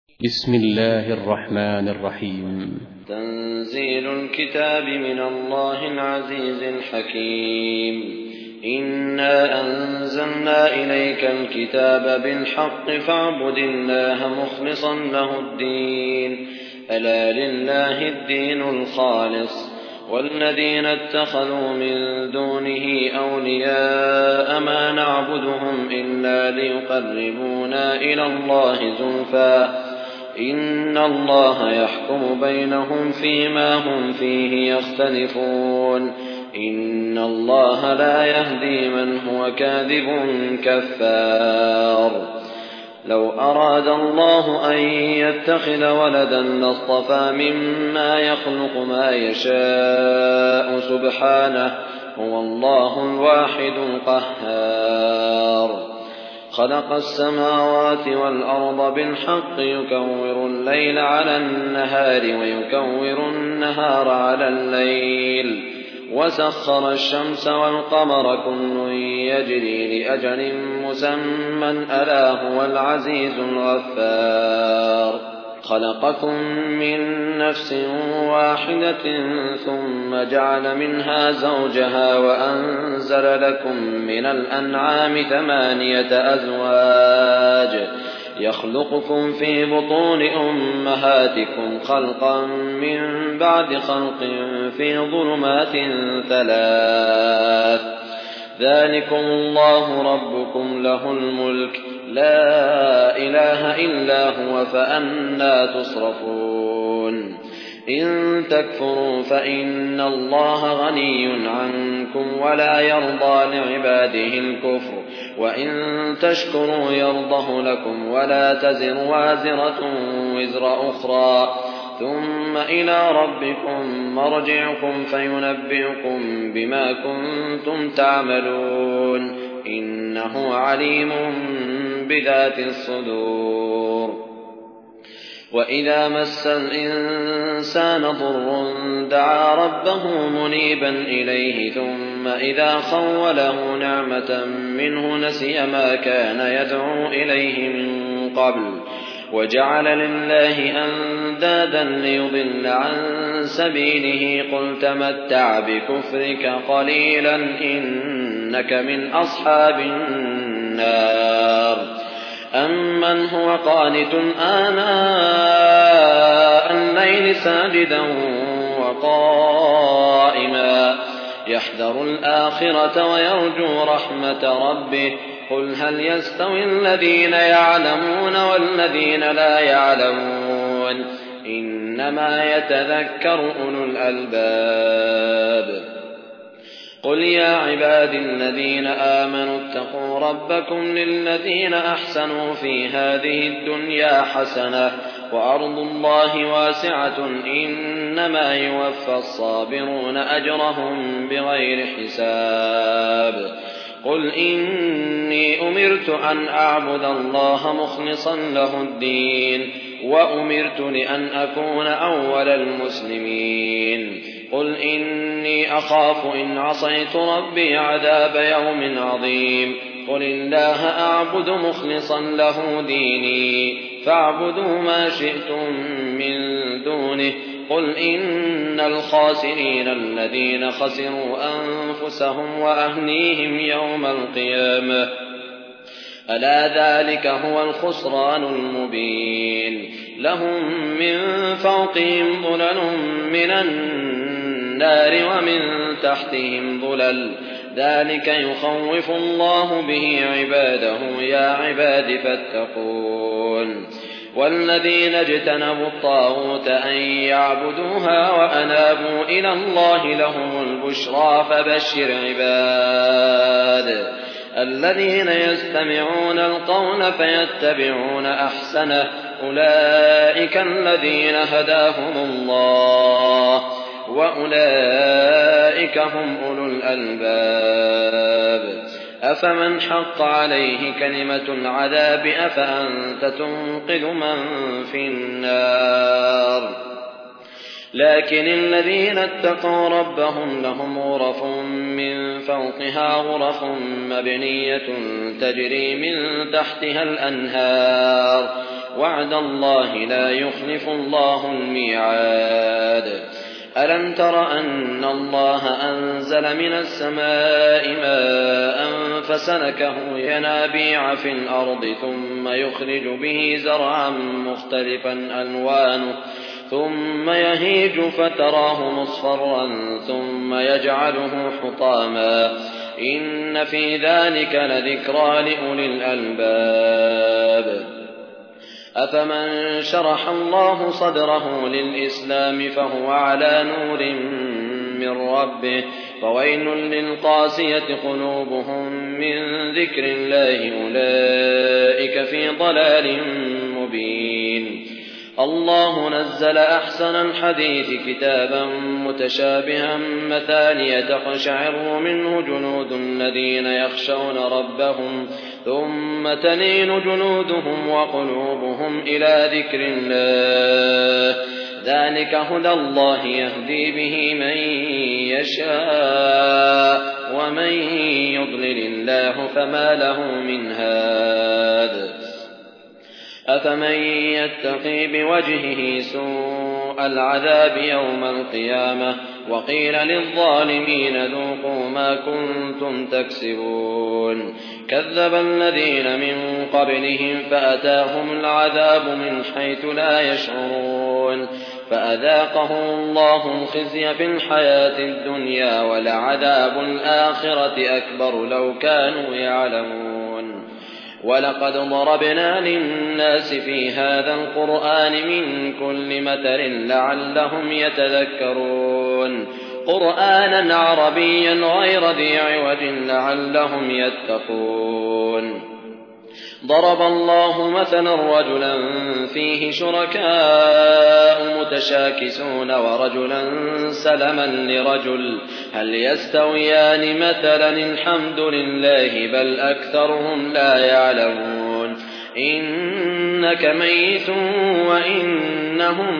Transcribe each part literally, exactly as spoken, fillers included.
بسم الله الرحمن الرحيم. تنزيل الكتاب من الله العزيز الحكيم. إنا أنزلنا إليك الكتاب بالحق فاعبد الله مخلصا له الدين ألا لله الدين الخالص والذين اتخذوا من دونه أولياء ما نعبدهم إلا ليقربونا إلى الله زلفى إن الله يحكم بينهم فيما هم فيه يختلفون إن الله لا يهدي من هو كاذب كفار. لو أراد الله أن يتخذ ولدا لاصطفى مما يخلق ما يشاء سبحانه هو الله الواحد القهار. خلق السماوات والأرض بالحق يكور الليل على النهار ويكور النهار على الليل وسخر الشمس والقمر كل يجري لأجل مسمى ألا هو العزيز الغفار. خلقكم من نفس واحدة ثم جعل منها زوجها وأنزل لكم من الأنعام ثمانية أزواج يخلقكم في بطون أمهاتكم خلقا من بعد خلق في ظلمات ثلاث ذلكم الله ربكم له الملك لا إله إلا هو فأنى تصرفون. إن تكفروا فإن الله غني عنكم ولا يرضى لعباده الكفر وإن تشكروا يرضه لكم ولا تزر وازرة وزر أخرى ثم إلى ربكم مرجعكم فينبئكم بما كنتم تعملون إنه عليم بذات الصدور. وإذا مس الإنسان ضر دعا ربه منيبا إليه ثم إذا خوله نعمة منه نسي ما كان يدعو إليه من قبل وجعل لله أندادا ليضل عن سبيله قل تمتع بكفرك قليلا إنك من أصحاب النار. أمن هو قانت آناء الليل ساجدا وقائما يحذر الآخرة ويرجو رحمة ربه قل هل يستوي الذين يعلمون والذين لا يعلمون إنما يتذكر أولو الألباب. قل يا عباد الذين آمنوا اتقوا ربكم للذين أحسنوا في هذه الدنيا حسنة وأرض الله واسعة إنما يوفى الصابرون أجرهم بغير حساب. قل إني أمرت أن أعبد الله مخلصا له الدين وأمرت لأن أكون أول المسلمين. قل إني أخاف إن عصيت ربي عذاب يوم عظيم. قل الله أعبد مخلصا له ديني فاعبدوا ما شئتم من دونه. قل إن الخاسرين الذين خسروا أنفسهم وأهليهم يوم القيامة ألا ذلك هو الخسران المبين. لهم من فوقهم ظلل من النار ومن تحتهم ظلل ذلك يخوف الله به عباده يا عباد فاتقون. والذين اجتنبوا الطاغوت أن يعبدوها وأنابوا إلى الله لهم البشرى فبشر عباد الذين يستمعون القول فيتبعون أحسنه أولئك الذين هداهم الله وأولئك هم أولو الألباب. أفمن حق عليه كلمة العذاب أفأنت تنقذ من في النار. لكن الذين اتقوا ربهم لهم غرف من فوقها غرف مبنية تجري من تحتها الأنهار وعد الله لا يخلف الله الميعاد ألم تر أن الله أنزل من السماء ماء فسلكه ينابيع في الأرض ثم يخرج به زرعا مختلفا ألوانه ثم يهيج فتراه مصفرا ثم يجعله حطاما إن في ذلك لذكرى لأولي الألباب أفمن شرح الله صدره للإسلام فهو على نور من ربه فويل للقاسية قلوبهم من ذكر الله أولئك في ضلال مبين الله نزل أحسن الحديث كتابا متشابها مثانية تقشعر منه جلود الذين يخشون ربهم ثم تلين جلودهم وقلوبهم إلى ذكر الله ذلك هدى الله يهدي به من يشاء ومن يضلل الله فما له من هاد أفمن يتقي بوجهه سوء العذاب يوم القيامة وقيل للظالمين ذوقوا ما كنتم تكسبون كذب الذين من قبلهم فأتاهم العذاب من حيث لا يشعرون فأذاقهم الله الخزي في الحياة الدنيا ولعذاب الآخرة أكبر لو كانوا يعلمون ولقد ضربنا للناس في هذا القرآن من كل مثل لعلهم يتذكرون قرآنا عربيا غير ذي عوج لعلهم يتقون ضرب الله مثلا رجلا فيه شركاء متشاكسون ورجلا سلما لرجل هل يستويان مثلا الحمد لله بل أكثرهم لا يعلمون إنك ميت وإنهم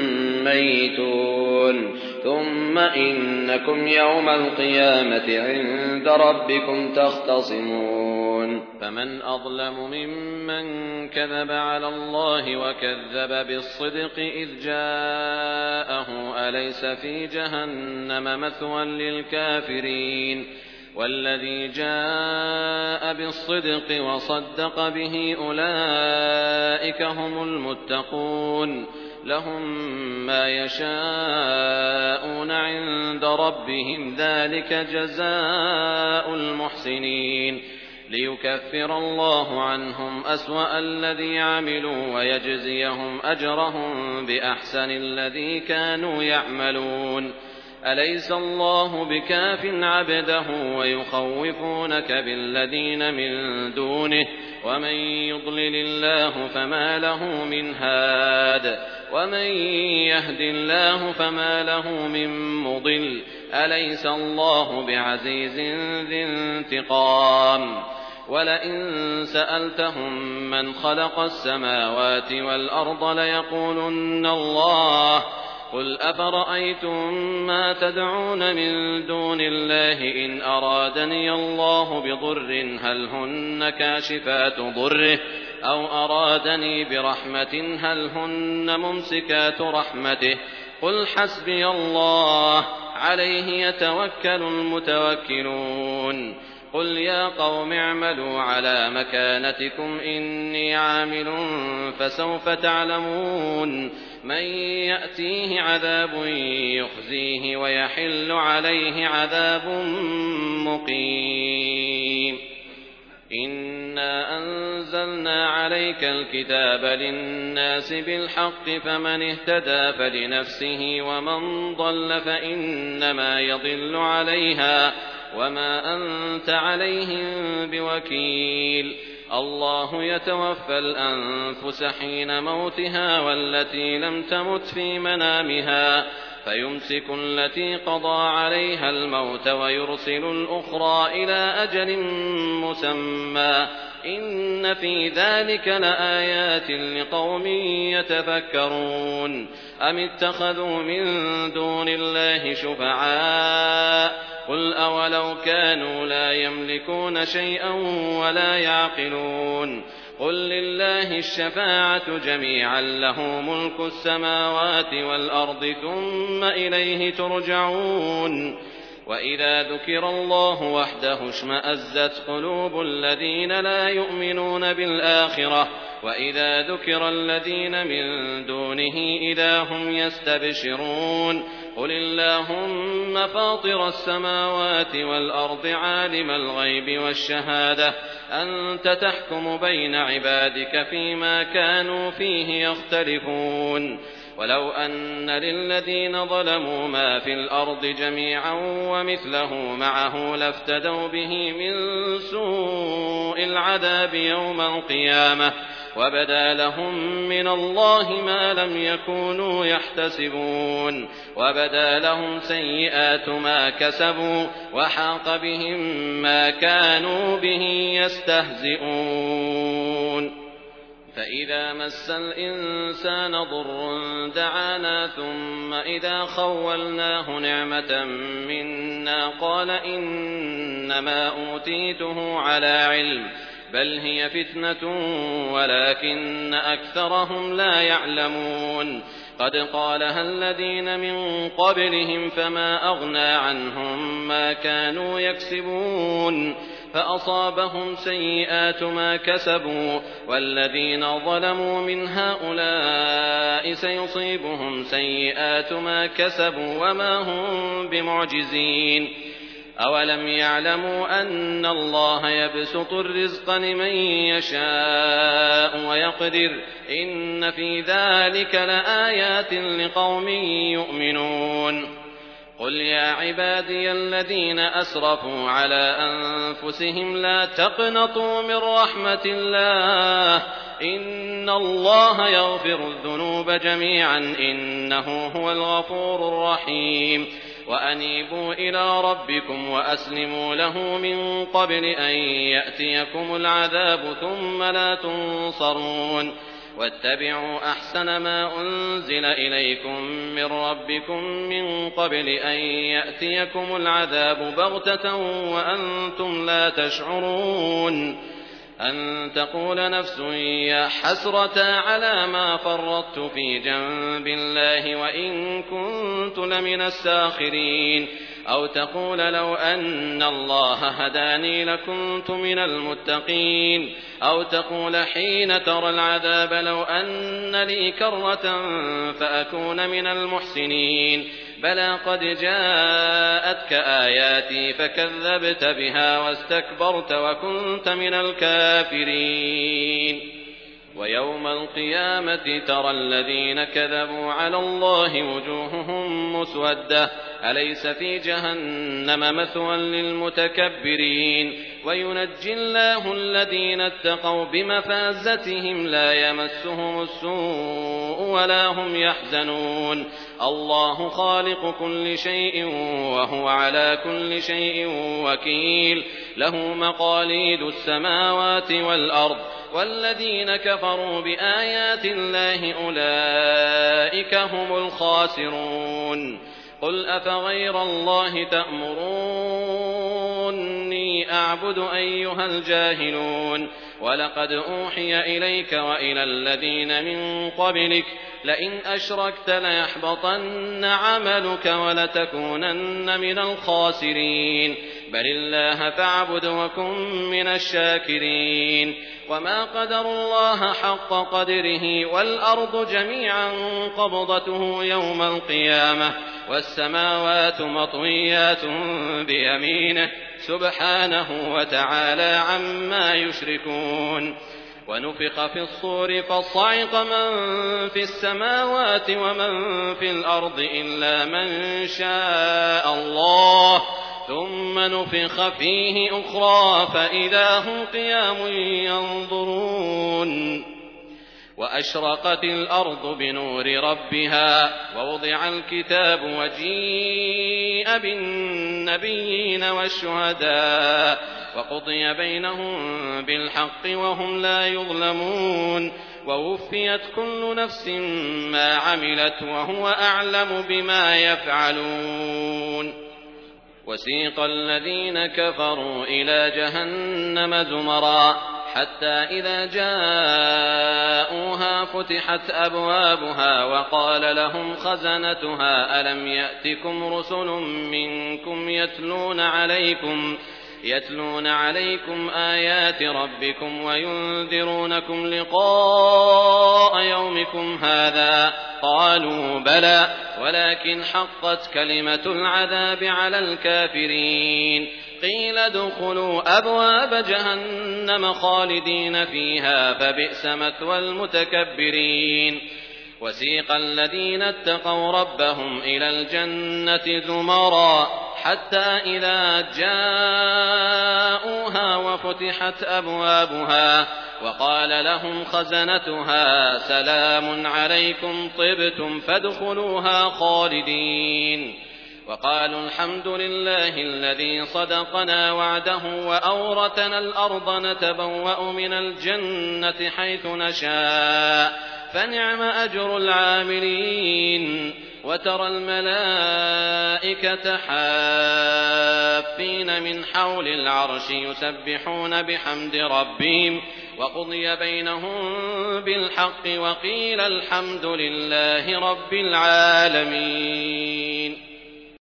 ميتون ثم إنكم يوم القيامة عند ربكم تختصمون فمن أظلم ممن كذب على الله وكذب بالصدق إذ جاءه أليس في جهنم مثوى للكافرين والذي جاء بالصدق وصدق به أولئك هم المتقون لهم ما يشاءون عند ربهم ذلك جزاء المحسنين ليكفر الله عنهم أسوأ الذي عملوا ويجزيهم أجرهم بأحسن الذي كانوا يعملون أليس الله بكاف عبده ويخوفونك بالذين من دونه ومن يضلل الله فما له من هاد ومن يهد الله فما له من مضل أليس الله بعزيز ذي انتقام ولئن سألتهم من خلق السماوات والأرض ليقولن الله قل أفرأيتم ما تدعون من دون الله إن أرادني الله بضر هل هن كاشفات ضره أو أرادني برحمة هل هن ممسكات رحمته قل حسبي الله عليه يتوكل المتوكلون قل يا قوم اعملوا على مكانتكم إني عامل فسوف تعلمون من يأتيه عذاب يخزيه ويحل عليه عذاب مقيم إنا أنزلنا عليك الكتاب للناس بالحق فمن اهتدى فلنفسه ومن ضل فإنما يضل عليها وما أنت عليهم بوكيل الله يتوفى الأنفس حين موتها والتي لم تمت في منامها فيمسك التي قضى عليها الموت ويرسل الأخرى إلى أجل مسمى إن في ذلك لآيات لقوم يتفكرون أم اتخذوا من دون الله شفعاء قل أولو كانوا لا يملكون شيئا ولا يعقلون قل لله الشفاعة جميعا له ملك السماوات والأرض ثم إليه ترجعون وإذا ذكر الله وحده اشمأزت قلوب الذين لا يؤمنون بالآخرة وإذا ذكر الذين من دونه إذا هم يستبشرون قل اللهم فاطر السماوات والأرض عالم الغيب والشهادة أنت تحكم بين عبادك فيما كانوا فيه يختلفون ولو أن للذين ظلموا ما في الأرض جميعا ومثله معه لافتدوا به من سوء العذاب يوم القيامة وبدا لهم من الله ما لم يكونوا يحتسبون وبدا لهم سيئات ما كسبوا وحاق بهم ما كانوا به يستهزئون فإذا مس الإنسان ضر دعانا ثم إذا خولناه نعمة منا قال إنما أوتيته على علم بل هي فتنة ولكن أكثرهم لا يعلمون قد قالها الذين من قبلهم فما أغنى عنهم ما كانوا يكسبون فأصابهم سيئات ما كسبوا والذين ظلموا من هؤلاء سيصيبهم سيئات ما كسبوا وما هم بمعجزين أولم يعلموا أن الله يبسط الرزق لمن يشاء ويقدر إن في ذلك لآيات لقوم يؤمنون قل يا عبادي الذين أسرفوا على أنفسهم لا تقنطوا من رحمة الله إن الله يغفر الذنوب جميعا إنه هو الغفور الرحيم وأنيبوا إلى ربكم وأسلموا له من قبل أن يأتيكم العذاب ثم لا تنصرون واتبعوا أحسن ما أنزل إليكم من ربكم من قبل أن يأتيكم العذاب بغتة وأنتم لا تشعرون أن تقول نفس يا حسرة على ما فرطت في جنب الله وإن كنت لمن الساخرين أو تقول لو أن الله هداني لكنت من المتقين أو تقول حين ترى العذاب لو أن لي كرة فأكون من المحسنين بلى قد جاءتك آياتي فكذبت بها واستكبرت وكنت من الكافرين ويوم القيامة ترى الذين كذبوا على الله وجوههم مسودة أليس في جهنم مثوى للمتكبرين وينجي الله الذين اتقوا بمفازتهم لا يمسهم السوء ولا هم يحزنون الله خالق كل شيء وهو على كل شيء وكيل له مقاليد السماوات والأرض والذين كفروا بآيات الله أولئك هم الخاسرون قل أفغير الله تأمروني أعبد أيها الجاهلون ولقد أوحي إليك وإلى الذين من قبلك لئن أشركت ليحبطن عملك ولتكونن من الخاسرين بل الله فاعبد وكن من الشاكرين وما قدر الله حق قدره والأرض جميعا قبضته يوم القيامة والسماوات مطويات بيمينه سبحانه وتعالى عما يشركون ونفخ في الصور فصعق من في السماوات ومن في الأرض إلا من شاء الله ثم نفخ فيه أخرى فإذا هم قيام ينظرون وأشرقت الأرض بنور ربها ووضع الكتاب وجيء بالنبيين والشهداء وقضي بينهم بالحق وهم لا يظلمون ووفيت كل نفس ما عملت وهو أعلم بما يفعلون وسيق الذين كفروا إلى جهنم زمرا حتى إذا جاءوها فتحت أبوابها وقال لهم خزنتها ألم يأتكم رسل منكم يتلون عليكم يتلون عليكم آيات ربكم وينذرونكم لقاء يومكم هذا قالوا بلى ولكن حقت كلمة العذاب على الكافرين قيل ادخلوا أبواب جهنم خالدين فيها فبئس مثوى المتكبرين وسيق الذين اتقوا ربهم إلى الجنة زمرا حتى إذا جاءوها وفتحت أبوابها وقال لهم خزنتها سلام عليكم طبتم فادخلوها خالدين وقالوا الحمد لله الذي صدقنا وعده وأورثنا الأرض نتبوأ من الجنة حيث نشاء فنعم أجر العاملين وترى الملائكة حافين من حول العرش يسبحون بحمد ربهم وقضي بينهم بالحق وقيل الحمد لله رب العالمين.